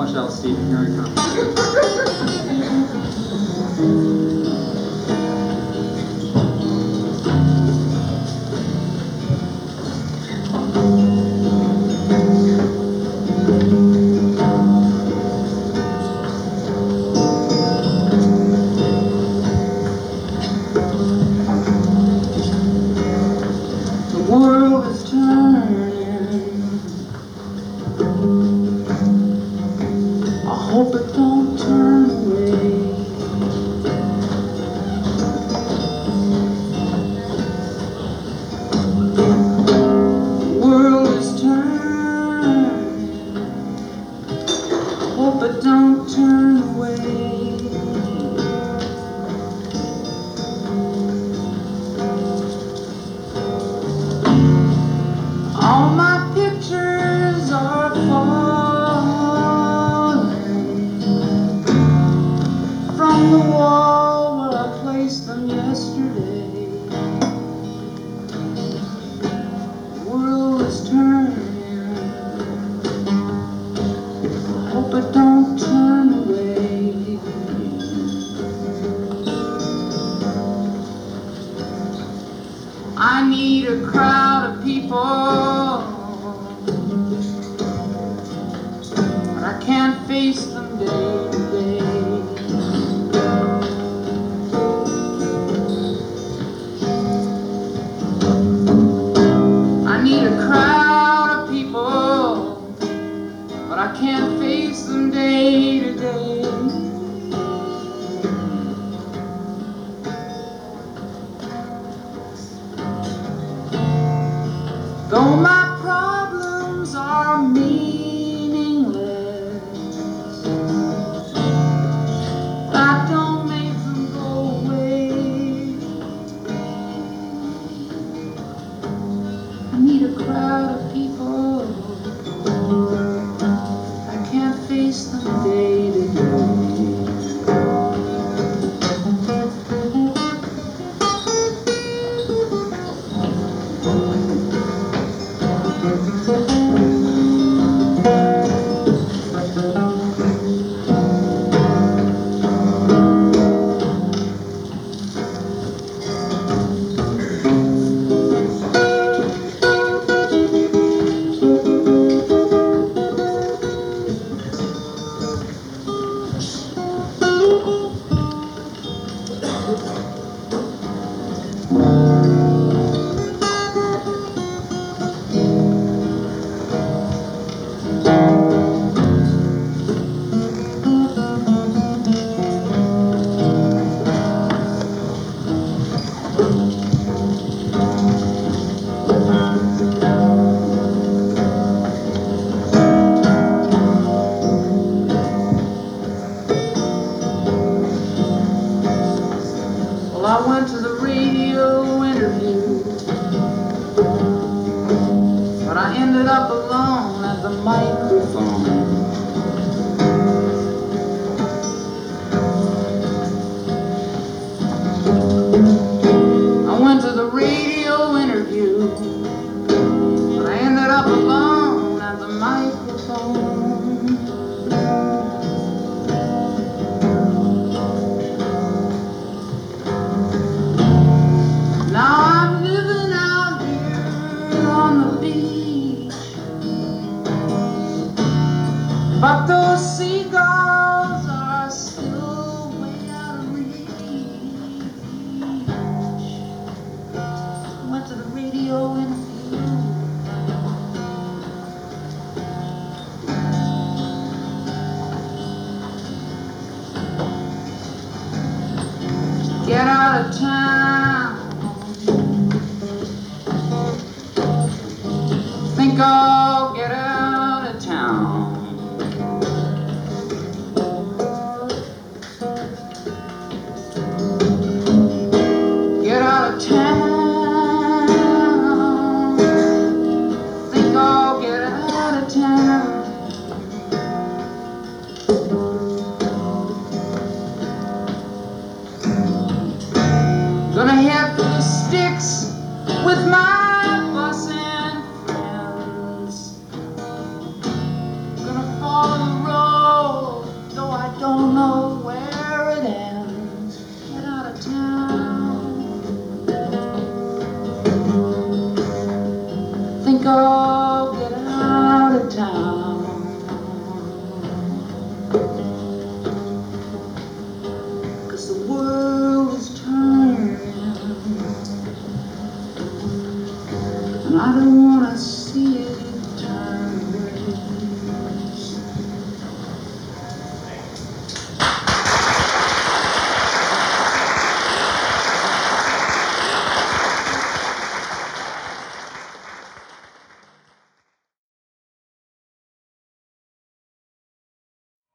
Watch out, Steve. Here it comes. The world is turning. I hope it don't turn away. The world is turning. I hope it don't turn away. All my pictures are falling from the wall where I placed them yesterday. The world is turning. I hope it don't turn away. I need a crowd of people, but I can't face them day to day. I need a crowd of people, but I can't face them day to day. Though my problems are meaningless, that don't make them go away. I need a crowd of people, I can't face them day to day. Well, I went to the radio interview, but I ended up alone at the microphone. I went to the radio interview, but I ended up alone at the microphone. Now I'm living out here on the beach, but those seagulls are still way out of reach. Went to the radio interview, get out of town. Think I'll get out of town. Get out of town. Think I'll get out of town. Gonna head for the sticks with my